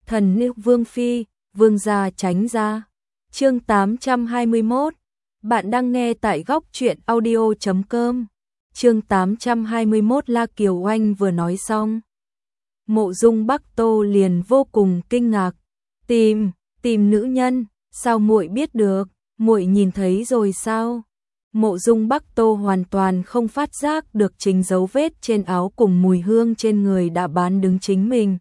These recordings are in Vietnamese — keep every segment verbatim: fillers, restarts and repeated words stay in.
Thần nữ Vương Phi, Vương gia tránh ra. Chương tám trăm hai mươi mốt. Bạn đang nghe tại góc truyện audio chấm com. Chương tám trăm hai mươi mốt La Kiều Oanh vừa nói xong. Mộ Dung Bắc Tô liền vô cùng kinh ngạc. Tìm, tìm nữ nhân, sao muội biết được, muội nhìn thấy rồi sao? Mộ Dung Bắc Tô hoàn toàn không phát giác được chính dấu vết trên áo cùng mùi hương trên người đã bán đứng chính mình.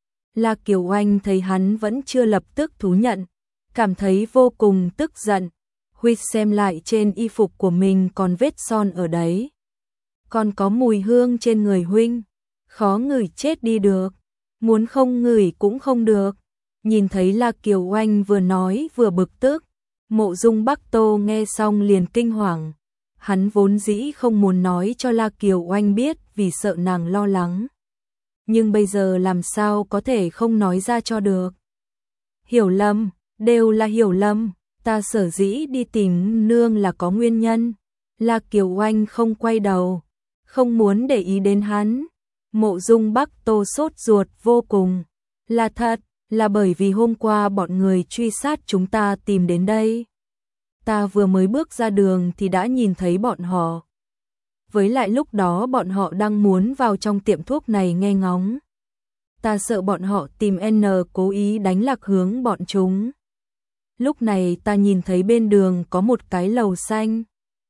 La Kiều Oanh thấy hắn vẫn chưa lập tức thú nhận, cảm thấy vô cùng tức giận. Huynh xem lại trên y phục của mình còn vết son ở đấy. Còn có mùi hương trên người huynh, khó ngửi chết đi được, muốn không ngửi cũng không được. Nhìn thấy La Kiều Oanh vừa nói vừa bực tức, Mộ Dung Bắc Tô nghe xong liền kinh hoàng. Hắn vốn dĩ không muốn nói cho La Kiều Oanh biết vì sợ nàng lo lắng. Nhưng bây giờ làm sao có thể không nói ra cho được. Hiểu lầm, đều là hiểu lầm, ta sở dĩ đi tìm nương là có nguyên nhân. La Kiều Oanh không quay đầu, không muốn để ý đến hắn. Mộ Dung Bắc Tô sốt ruột vô cùng. Là thật, là bởi vì hôm qua bọn người truy sát chúng ta tìm đến đây. Ta vừa mới bước ra đường thì đã nhìn thấy bọn họ. Với lại lúc đó bọn họ đang muốn vào trong tiệm thuốc này nghe ngóng. Ta sợ bọn họ tìm N cố ý đánh lạc hướng bọn chúng. Lúc này ta nhìn thấy bên đường có một cái lầu xanh.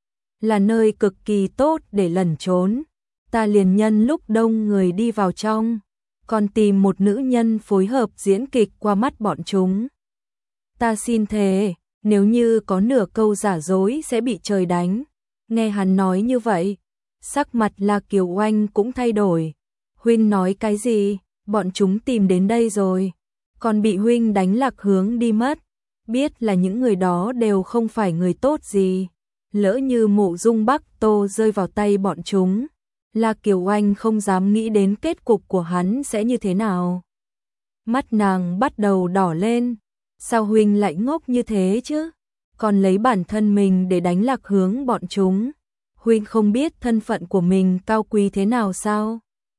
Là nơi cực kỳ tốt để lẩn trốn. Ta liền nhân lúc đông người đi vào trong, còn tìm một nữ nhân phối hợp diễn kịch qua mắt bọn chúng. Ta xin thề, nếu như có nửa câu giả dối sẽ bị trời đánh. Nghe hắn nói như vậy, sắc mặt La Kiều Oanh cũng thay đổi. Huynh nói cái gì? Bọn chúng tìm đến đây rồi, còn bị huynh đánh lạc hướng đi mất. Biết là những người đó đều không phải người tốt gì. Lỡ như Mộ Dung Bắc Tô rơi vào tay bọn chúng, La Kiều Oanh không dám nghĩ đến kết cục của hắn sẽ như thế nào. Mắt nàng bắt đầu đỏ lên. Sao huynh lại ngốc như thế chứ? Còn lấy bản thân mình để đánh lạc hướng bọn chúng. Huynh không biết thân phận của mình cao quý thế nào sao?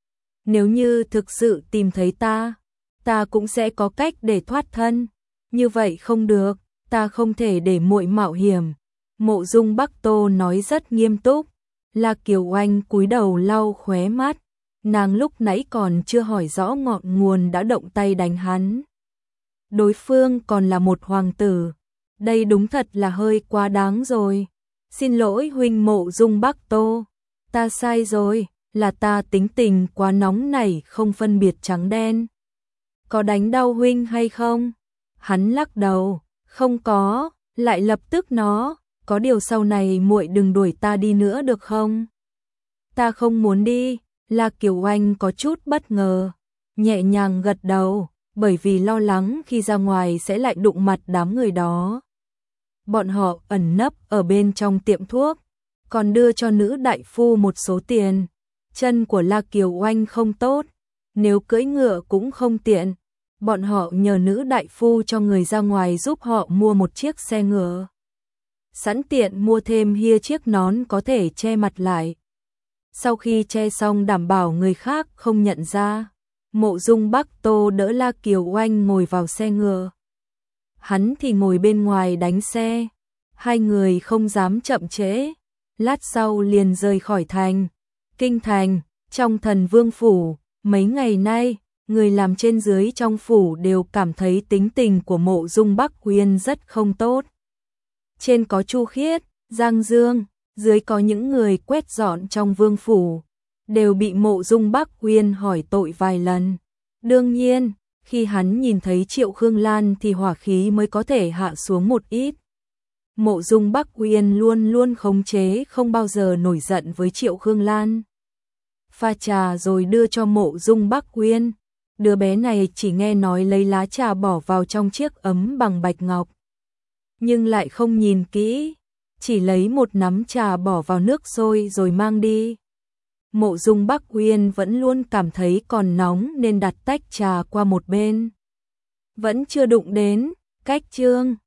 Nếu như thực sự tìm thấy ta, ta cũng sẽ có cách để thoát thân. Như vậy không được, ta không thể để muội mạo hiểm. Mộ Dung Bắc Tô nói rất nghiêm túc. La Kiều Oanh cúi đầu lau khóe mắt. Nàng lúc nãy còn chưa hỏi rõ ngọn nguồn đã động tay đánh hắn. Đối phương còn là một hoàng tử. Đây đúng thật là hơi quá đáng rồi. Xin lỗi huynh Mộ Dung Bắc Tô. Ta sai rồi, là ta tính tình quá nóng nảy không phân biệt trắng đen. Có đánh đau huynh hay không? Hắn lắc đầu, không có, lại lập tức nó. Có điều sau này muội đừng đuổi ta đi nữa được không? Ta không muốn đi. La Kiều Oanh có chút bất ngờ, nhẹ nhàng gật đầu, bởi vì lo lắng khi ra ngoài sẽ lại đụng mặt đám người đó. Bọn họ ẩn nấp ở bên trong tiệm thuốc, còn đưa cho nữ đại phu một số tiền. Chân của La Kiều Oanh không tốt, nếu cưỡi ngựa cũng không tiện. Bọn họ nhờ nữ đại phu cho người ra ngoài giúp họ mua một chiếc xe ngựa. Sẵn tiện mua thêm hia chiếc nón có thể che mặt lại. Sau khi che xong đảm bảo người khác không nhận ra, Mộ Dung Bắc Tô đỡ La Kiều Oanh ngồi vào xe ngựa. Hắn thì ngồi bên ngoài đánh xe. Hai người không dám chậm trễ. Lát sau liền rời khỏi thành. Kinh thành, trong Thần Vương phủ, mấy ngày nay, người làm trên dưới trong phủ đều cảm thấy tính tình của Mộ Dung Bắc Uyên rất không tốt. Trên có Chu Khiết, Giang Dương, dưới có những người quét dọn trong vương phủ, đều bị Mộ Dung Bắc Uyên hỏi tội vài lần. Đương nhiên, khi hắn nhìn thấy Triệu Khương Lan thì hỏa khí mới có thể hạ xuống một ít. Mộ Dung Bắc Uyên luôn luôn khống chế, không bao giờ nổi giận với Triệu Khương Lan. Pha trà rồi đưa cho Mộ Dung Bắc Uyên. Đứa bé này chỉ nghe nói lấy lá trà bỏ vào trong chiếc ấm bằng bạch ngọc, nhưng lại không nhìn kỹ, chỉ lấy một nắm trà bỏ vào nước sôi rồi mang đi. Mộ Dung Bắc Uyên vẫn luôn cảm thấy còn nóng nên đặt tách trà qua một bên. Vẫn chưa đụng đến, cách chương.